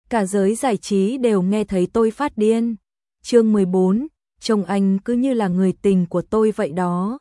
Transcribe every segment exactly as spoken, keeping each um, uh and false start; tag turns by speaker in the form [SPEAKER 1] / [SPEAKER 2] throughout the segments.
[SPEAKER 1] cả giới giải trí đều nghe thấy tôi phát điên. Chương mười bốn, trông anh cứ như là người tình của tôi vậy đó.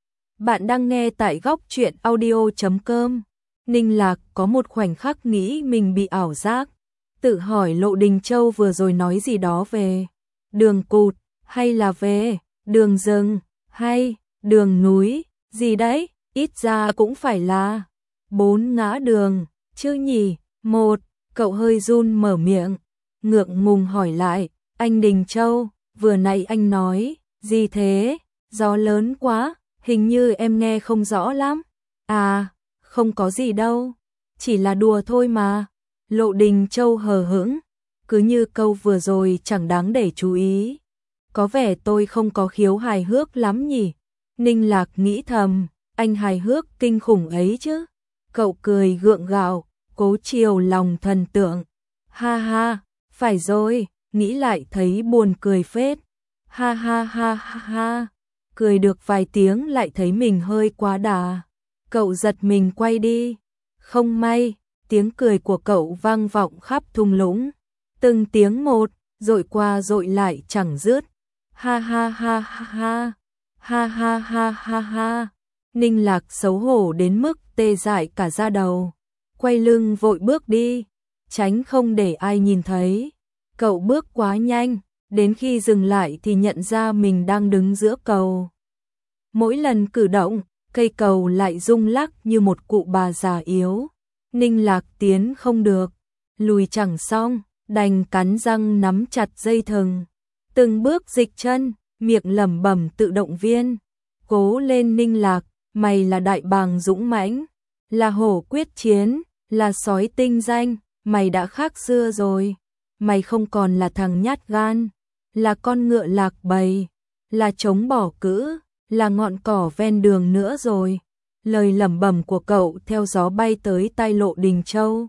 [SPEAKER 1] Bạn đang nghe tại góc truyện audio chấm com. Ninh Lạc có một khoảnh khắc nghĩ mình bị ảo giác, tự hỏi Lộ Đình Châu vừa rồi nói gì đó về đường cụt, hay là về đường rừng, hay đường núi, gì đấy, ít ra cũng phải là bốn ngã đường, chứ nhỉ. Một, cậu hơi run mở miệng, ngượng ngùng hỏi lại, anh Đình Châu, vừa nãy anh nói gì thế? Gió lớn quá, hình như em nghe không rõ lắm. À, không có gì đâu, chỉ là đùa thôi mà. Lộ Đình Châu hờ hững, cứ như câu vừa rồi chẳng đáng để chú ý. Có vẻ tôi không có khiếu hài hước lắm nhỉ? Ninh Lạc nghĩ thầm, anh hài hước kinh khủng ấy chứ. Cậu cười gượng gạo, cố chiều lòng thần tượng. Ha ha, phải rồi, nghĩ lại thấy buồn cười phết. Ha ha ha ha ha, cười được vài tiếng lại thấy mình hơi quá đà. Cậu giật mình quay đi. Không may, tiếng cười của cậu vang vọng khắp thung lũng. Từng tiếng một, dội qua dội lại chẳng dứt. Ha ha ha ha ha, ha ha ha ha ha. Ninh Lạc xấu hổ đến mức tê dại cả da đầu. Quay lưng vội bước đi, tránh không để ai nhìn thấy. Cậu bước quá nhanh, đến khi dừng lại thì nhận ra mình đang đứng giữa cầu. Mỗi lần cử động, cây cầu lại rung lắc như một cụ bà già yếu. Ninh Lạc tiến không được, lùi chẳng xong, đành cắn răng nắm chặt dây thừng. Từng bước dịch chân, miệng lẩm bẩm tự động viên. Cố lên Ninh Lạc, mày là đại bàng dũng mãnh, là hổ quyết chiến, là sói tinh danh, mày đã khác xưa rồi. Mày không còn là thằng nhát gan, là con ngựa lạc bầy, là trống bỏ cữ, là ngọn cỏ ven đường nữa rồi. Lời lẩm bẩm của cậu theo gió bay tới tai Lộ Đình Châu.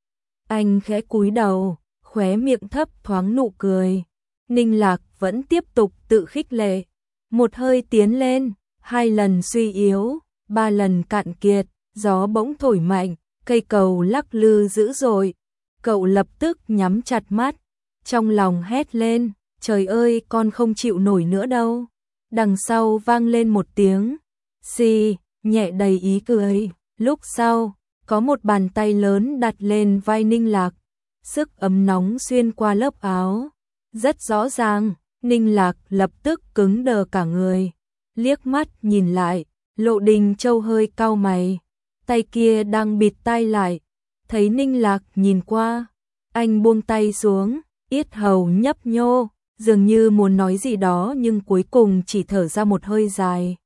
[SPEAKER 1] Anh khẽ cúi đầu, khóe miệng thấp thoáng nụ cười. Ninh Lạc vẫn tiếp tục tự khích lệ. Một hơi tiến lên, hai lần suy yếu, ba lần cạn kiệt, gió bỗng thổi mạnh, cây cầu lắc lư dữ dội. Cậu lập tức nhắm chặt mắt, trong lòng hét lên, trời ơi con không chịu nổi nữa đâu. Đằng sau vang lên một tiếng xì, nhẹ đầy ý cười. Lúc sau, có một bàn tay lớn đặt lên vai Ninh Lạc, sức ấm nóng xuyên qua lớp áo. Rất rõ ràng, Ninh Lạc lập tức cứng đờ cả người. Liếc mắt nhìn lại, Lộ Đình Châu hơi cau mày, tay kia đang bịt tai lại. Thấy Ninh Lạc nhìn qua, anh buông tay xuống, yết hầu nhấp nhô, dường như muốn nói gì đó nhưng cuối cùng chỉ thở ra một hơi dài.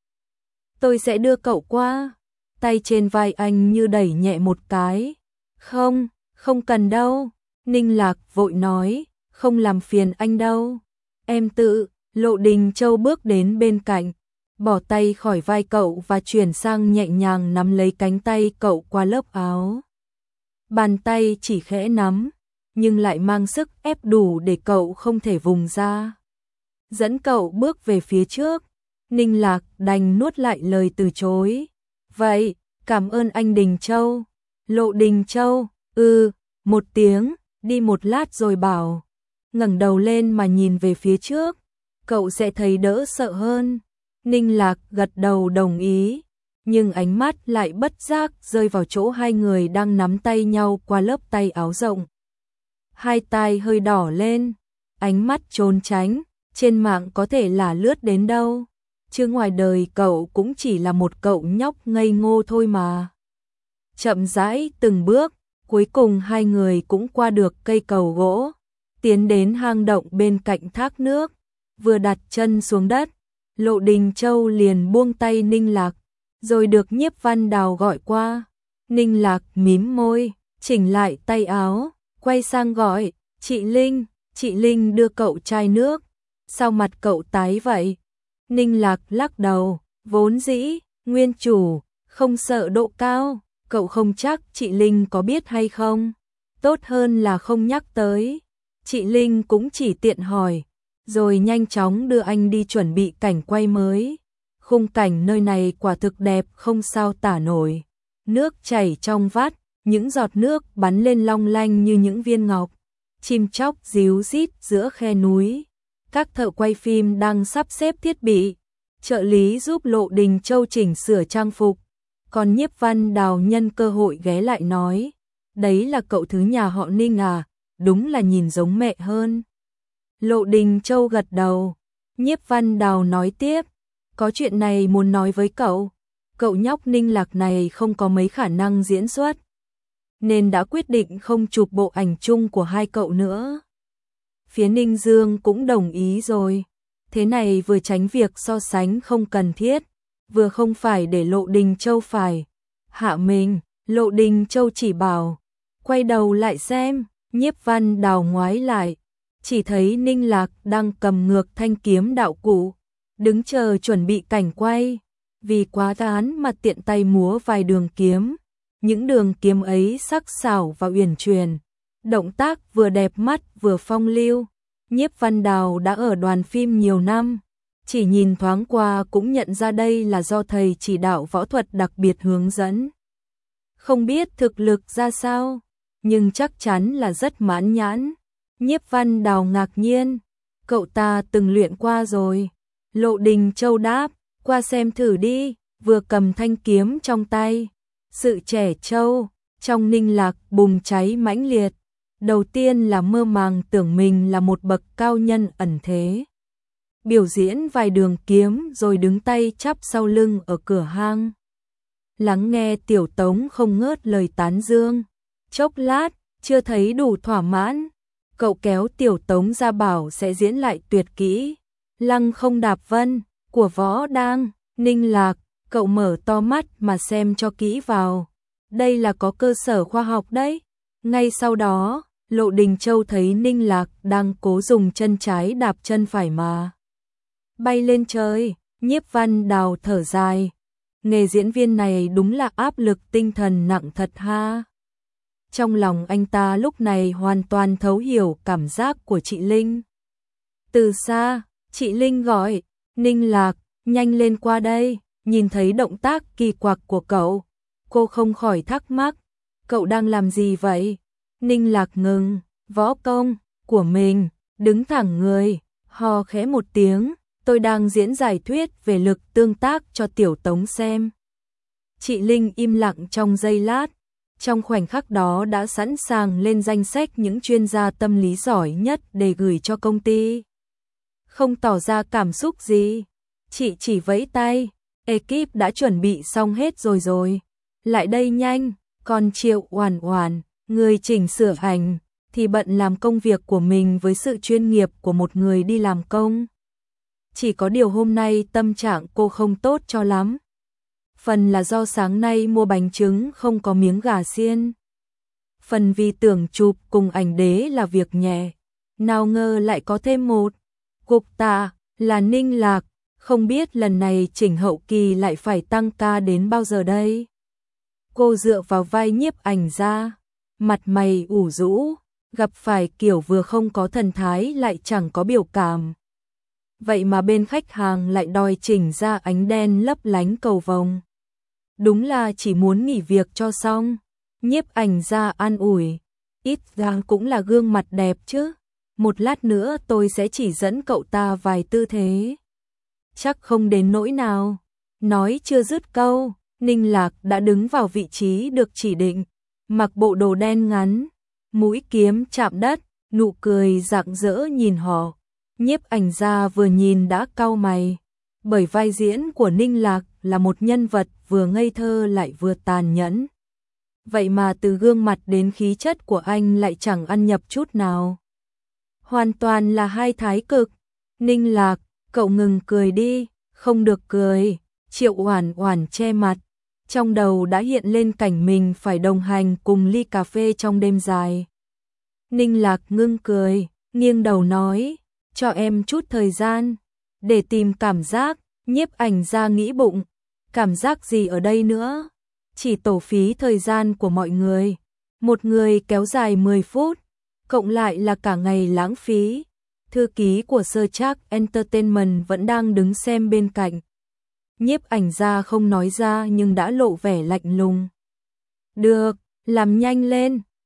[SPEAKER 1] Tôi sẽ đưa cậu qua. Tay trên vai anh như đẩy nhẹ một cái. Không, không cần đâu. Ninh Lạc vội nói, không làm phiền anh đâu. Em tự. Lộ Đình Châu bước đến bên cạnh, bỏ tay khỏi vai cậu và chuyển sang nhẹ nhàng nắm lấy cánh tay cậu qua lớp áo. Bàn tay chỉ khẽ nắm, nhưng lại mang sức ép đủ để cậu không thể vùng ra. Dẫn cậu bước về phía trước. Ninh Lạc đành nuốt lại lời từ chối. Vậy, cảm ơn anh Đình Châu. Lộ Đình Châu, ừ, một tiếng, đi một lát rồi bảo. Ngẩng đầu lên mà nhìn về phía trước, cậu sẽ thấy đỡ sợ hơn. Ninh Lạc gật đầu đồng ý, nhưng ánh mắt lại bất giác rơi vào chỗ hai người đang nắm tay nhau qua lớp tay áo rộng. Hai tai hơi đỏ lên, ánh mắt trốn tránh, trên mạng có thể là lướt đến đâu, chứ ngoài đời cậu cũng chỉ là một cậu nhóc ngây ngô thôi mà. Chậm rãi từng bước, cuối cùng hai người cũng qua được cây cầu gỗ, tiến đến hang động bên cạnh thác nước. Vừa đặt chân xuống đất, Lộ Đình Châu liền buông tay Ninh Lạc, rồi được Nhiếp Văn Đào gọi qua. Ninh Lạc mím môi, chỉnh lại tay áo, quay sang gọi, chị Linh, chị Linh đưa cậu chai nước. Sao mặt cậu tái vậy? Ninh Lạc lắc đầu, vốn dĩ, nguyên chủ, không sợ độ cao, cậu không chắc chị Linh có biết hay không. Tốt hơn là không nhắc tới. Chị Linh cũng chỉ tiện hỏi, rồi nhanh chóng đưa anh đi chuẩn bị cảnh quay mới. Khung cảnh nơi này quả thực đẹp không sao tả nổi. Nước chảy trong vắt, những giọt nước bắn lên long lanh như những viên ngọc. chim chóc ríu rít giữa khe núi. Các thợ quay phim đang sắp xếp thiết bị, trợ lý giúp Lộ Đình Châu chỉnh sửa trang phục. Còn Nhiếp Văn Đào nhân cơ hội ghé lại nói, đấy là cậu thứ nhà họ Ninh à, đúng là nhìn giống mẹ hơn. Lộ Đình Châu gật đầu. Nhiếp Văn Đào nói tiếp, có chuyện này muốn nói với cậu. Cậu nhóc Ninh Lạc này không có mấy khả năng diễn xuất, nên đã quyết định không chụp bộ ảnh chung của hai cậu nữa. Phía Ninh Dương cũng đồng ý rồi. Thế này vừa tránh việc so sánh không cần thiết, vừa không phải để Lộ Đình Châu phải hạ mình. Lộ Đình Châu chỉ bảo, quay đầu lại xem. Nhiếp Văn Đào ngoái lại, chỉ thấy Ninh Lạc đang cầm ngược thanh kiếm đạo cụ, đứng chờ chuẩn bị cảnh quay. Vì quá tán mà tiện tay múa vài đường kiếm. Những đường kiếm ấy sắc sảo và uyển chuyển, động tác vừa đẹp mắt vừa phong lưu. Nhiếp Văn Đào đã ở đoàn phim nhiều năm, chỉ nhìn thoáng qua cũng nhận ra đây là do thầy chỉ đạo võ thuật đặc biệt hướng dẫn. Không biết thực lực ra sao, nhưng chắc chắn là rất mãn nhãn. Nhiếp Văn Đào ngạc nhiên, cậu ta từng luyện qua rồi. Lộ Đình Châu đáp, qua xem thử đi, vừa cầm thanh kiếm trong tay. Sự trẻ trâu trong Ninh Lạc bùng cháy mãnh liệt. Đầu tiên là mơ màng tưởng mình là một bậc cao nhân ẩn thế, biểu diễn vài đường kiếm rồi đứng tay chắp sau lưng ở cửa hang, lắng nghe Tiểu Tống không ngớt lời tán dương. Chốc lát, chưa thấy đủ thỏa mãn, cậu kéo Tiểu Tống ra bảo sẽ diễn lại tuyệt kỹ Lăng Không Đạp Vân của Võ Đang. Ninh Lạc, cậu mở to mắt mà xem cho kỹ vào, đây là có cơ sở khoa học đấy. Ngay sau đó, Lộ Đình Châu thấy Ninh Lạc đang cố dùng chân trái đạp chân phải mà bay lên trời. Nhiếp Văn Đào thở dài, nghề diễn viên này đúng là áp lực tinh thần nặng thật ha. Trong lòng anh ta lúc này hoàn toàn thấu hiểu cảm giác của chị Linh. Từ xa, chị Linh gọi, Ninh Lạc, nhanh lên qua đây. Nhìn thấy động tác kỳ quặc của cậu, cô không khỏi thắc mắc, cậu đang làm gì vậy? Ninh Lạc ngừng võ công của mình, đứng thẳng người, hò khẽ một tiếng, tôi đang diễn giải thuyết về lực tương tác cho Tiểu Tống xem. Chị Linh im lặng trong giây lát, trong khoảnh khắc đó đã sẵn sàng lên danh sách những chuyên gia tâm lý giỏi nhất để gửi cho công ty. Không tỏ ra cảm xúc gì, chị chỉ vẫy tay, ekip đã chuẩn bị xong hết rồi rồi. Lại đây nhanh. Còn Triệu Oản Oản, người chỉnh sửa ảnh, thì bận làm công việc của mình với sự chuyên nghiệp của một người đi làm công. Chỉ có điều hôm nay tâm trạng cô không tốt cho lắm. Phần là do sáng nay mua bánh trứng không có miếng gà xiên. Phần vì tưởng chụp cùng ảnh đế là việc nhẹ. Nào ngờ lại có thêm một cục tạ là Ninh Lạc. Không biết lần này chỉnh hậu kỳ lại phải tăng ca đến bao giờ đây. Cô dựa vào vai Nhiếp Ảnh Gia, mặt mày ủ rũ, gặp phải kiểu vừa không có thần thái lại chẳng có biểu cảm. Vậy mà bên khách hàng lại đòi chỉnh ra ánh đen lấp lánh cầu vồng. Đúng là chỉ muốn nghỉ việc cho xong. Nhiếp Ảnh Gia an ủi, ít ra cũng là gương mặt đẹp chứ. Một lát nữa tôi sẽ chỉ dẫn cậu ta vài tư thế. Chắc không đến nỗi nào. Nói chưa dứt câu, Ninh Lạc đã đứng vào vị trí được chỉ định, mặc bộ đồ đen ngắn, mũi kiếm chạm đất, nụ cười rạng rỡ nhìn họ. Nhiếp Ảnh Gia vừa nhìn đã cau mày, bởi vai diễn của Ninh Lạc là một nhân vật vừa ngây thơ lại vừa tàn nhẫn. Vậy mà từ gương mặt đến khí chất của anh lại chẳng ăn nhập chút nào. Hoàn toàn là hai thái cực. Ninh Lạc, cậu ngừng cười đi, không được cười. Triệu Oản Oản che mặt, trong đầu đã hiện lên cảnh mình phải đồng hành cùng ly cà phê trong đêm dài. Ninh Lạc ngưng cười, nghiêng đầu nói, cho em chút thời gian, để tìm cảm giác. Nhiếp Ảnh Gia nghĩ bụng, cảm giác gì ở đây nữa, chỉ tổ phí thời gian của mọi người. Một người kéo dài mười phút, cộng lại là cả ngày lãng phí. Thư ký của Sơ Trác Entertainment vẫn đang đứng xem bên cạnh. Nhiếp Ảnh Gia không nói ra nhưng đã lộ vẻ lạnh lùng. Được, làm nhanh lên.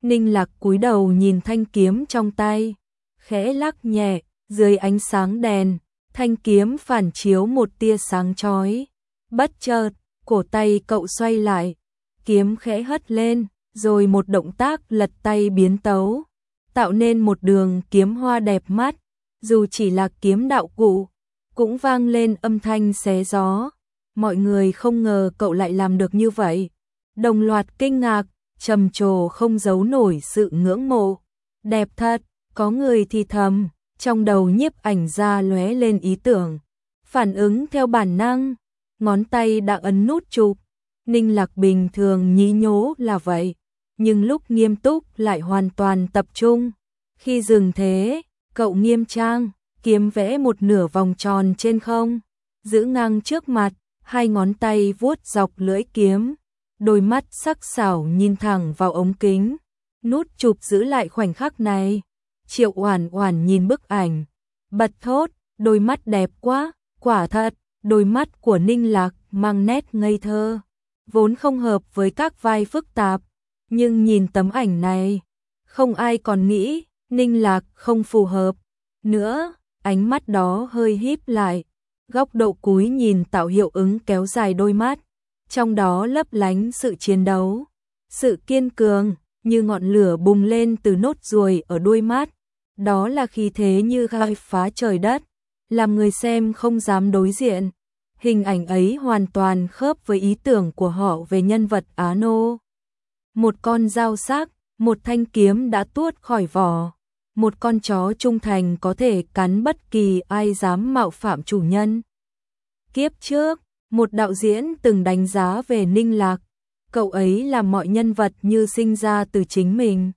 [SPEAKER 1] Ninh Lạc cúi đầu nhìn thanh kiếm trong tay, khẽ lắc nhẹ, dưới ánh sáng đèn, thanh kiếm phản chiếu một tia sáng chói. Bất chợt, cổ tay cậu xoay lại, kiếm khẽ hất lên, rồi một động tác lật tay biến tấu, tạo nên một đường kiếm hoa đẹp mắt. Dù chỉ là kiếm đạo cụ, cũng vang lên âm thanh xé gió. Mọi người không ngờ cậu lại làm được như vậy, đồng loạt kinh ngạc, trầm trồ không giấu nổi sự ngưỡng mộ. Đẹp thật, có người thì thầm, trong đầu Nhiếp Ảnh Gia lóe lên ý tưởng, phản ứng theo bản năng, ngón tay đã ấn nút chụp. Ninh Lạc bình thường nhí nhố là vậy, nhưng lúc nghiêm túc lại hoàn toàn tập trung. Khi dừng thế, cậu nghiêm trang, kiếm vẽ một nửa vòng tròn trên không, giữ ngang trước mặt, hai ngón tay vuốt dọc lưỡi kiếm, đôi mắt sắc sảo nhìn thẳng vào ống kính. Nút chụp giữ lại khoảnh khắc này. Triệu Oản Oản nhìn bức ảnh, bật thốt, đôi mắt đẹp quá, quả thật, đôi mắt của Ninh Lạc mang nét ngây thơ, vốn không hợp với các vai phức tạp, nhưng nhìn tấm ảnh này, không ai còn nghĩ Ninh Lạc không phù hợp nữa. Ánh mắt đó hơi híp lại, góc độ cúi nhìn tạo hiệu ứng kéo dài đôi mắt, trong đó lấp lánh sự chiến đấu, sự kiên cường, như ngọn lửa bùng lên từ nốt ruồi ở đuôi mắt. Đó là khí thế như khai phá trời đất, làm người xem không dám đối diện. Hình ảnh ấy hoàn toàn khớp với ý tưởng của họ về nhân vật Á Nô. Một con dao sắc, một thanh kiếm đã tuốt khỏi vỏ, một con chó trung thành có thể cắn bất kỳ ai dám mạo phạm chủ nhân. Kiếp trước, một đạo diễn từng đánh giá về Ninh Lạc, cậu ấy làm mọi nhân vật như sinh ra từ chính mình,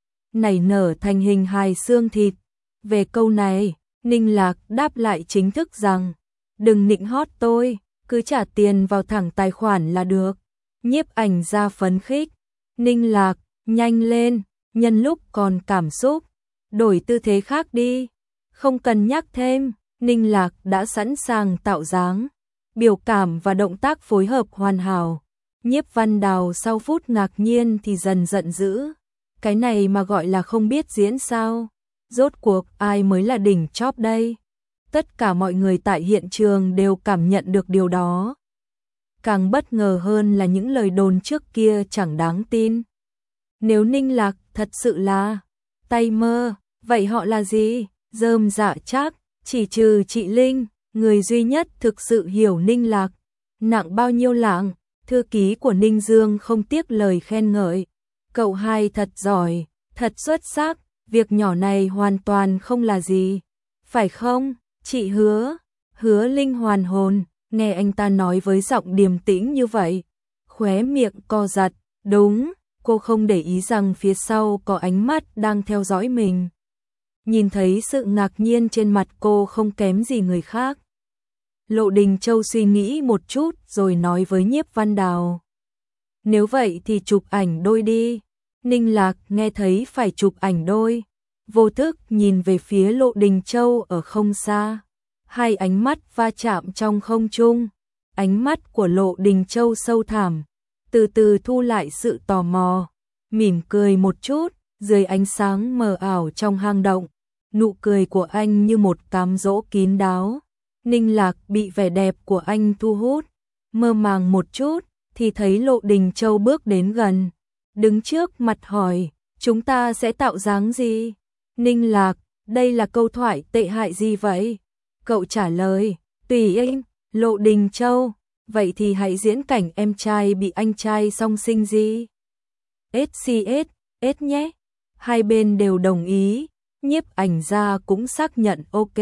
[SPEAKER 1] nảy nở thành hình hài xương thịt. Về câu này, Ninh Lạc đáp lại chính thức rằng, đừng nịnh hót tôi, cứ trả tiền vào thẳng tài khoản là được. Nhiếp Ảnh Gia phấn khích, Ninh Lạc, nhanh lên, nhân lúc còn cảm xúc, đổi tư thế khác đi. Không cần nhắc thêm, Ninh Lạc đã sẵn sàng tạo dáng, biểu cảm và động tác phối hợp hoàn hảo. Nhiếp Văn Đào sau phút ngạc nhiên thì dần giận dữ. Cái này mà gọi là không biết diễn sao? Rốt cuộc ai mới là đỉnh chóp đây? Tất cả mọi người tại hiện trường đều cảm nhận được điều đó. Càng bất ngờ hơn là những lời đồn trước kia chẳng đáng tin. Nếu Ninh Lạc thật sự là tay mơ, vậy họ là gì? Rơm dạ chắc, chỉ trừ chị Linh, người duy nhất thực sự hiểu Ninh Lạc. Nặng bao nhiêu lạng, thư ký của Ninh Dương không tiếc lời khen ngợi. Cậu hai thật giỏi, thật xuất sắc, việc nhỏ này hoàn toàn không là gì. Phải không, chị Hứa? Hứa Linh hoàn hồn, nghe anh ta nói với giọng điềm tĩnh như vậy, khóe miệng co giật. Đúng, cô không để ý rằng phía sau có ánh mắt đang theo dõi mình. Nhìn thấy sự ngạc nhiên trên mặt cô không kém gì người khác. Lộ Đình Châu suy nghĩ một chút rồi nói với Nhiếp Văn Đào, nếu vậy thì chụp ảnh đôi đi. Ninh Lạc nghe thấy phải chụp ảnh đôi, vô thức nhìn về phía Lộ Đình Châu ở không xa. Hai ánh mắt va chạm trong không trung, ánh mắt của Lộ Đình Châu sâu thẳm, từ từ thu lại sự tò mò, mỉm cười một chút, dưới ánh sáng mờ ảo trong hang động, nụ cười của anh như một cám dỗ kín đáo. Ninh Lạc bị vẻ đẹp của anh thu hút, mơ màng một chút thì thấy Lộ Đình Châu bước đến gần, đứng trước mặt hỏi, chúng ta sẽ tạo dáng gì? Ninh Lạc, đây là câu thoại tệ hại gì vậy? Cậu trả lời, tùy anh. Lộ Đình Châu, vậy thì hãy diễn cảnh em trai bị anh trai song sinh gì? ét xê ét, ét nhé. Hai bên đều đồng ý, Nhiếp Ảnh Gia cũng xác nhận ok.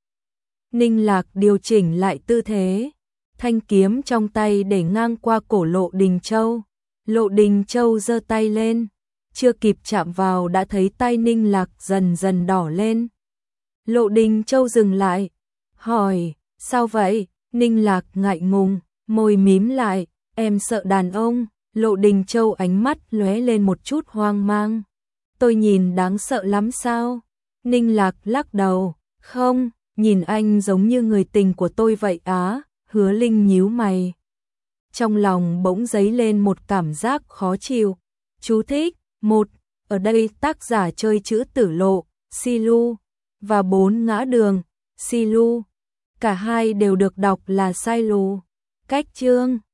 [SPEAKER 1] Ninh Lạc điều chỉnh lại tư thế, thanh kiếm trong tay để ngang qua cổ Lộ Đình Châu. Lộ Đình Châu giơ tay lên, chưa kịp chạm vào đã thấy tay Ninh Lạc dần dần đỏ lên. Lộ Đình Châu dừng lại, hỏi, sao vậy? Ninh Lạc ngại ngùng, môi mím lại, em sợ đàn ông. Lộ Đình Châu ánh mắt lóe lên một chút hoang mang. Tôi nhìn đáng sợ lắm sao? Ninh Lạc lắc đầu, không, nhìn anh giống như người tình của tôi vậy á. Hứa Linh nhíu mày, trong lòng bỗng dấy lên một cảm giác khó chịu. Chú thích, một, Ở đây tác giả chơi chữ tử lộ, Silu, và bốn ngã đường, Silu. Cả hai đều được đọc là sai lù. Cách chương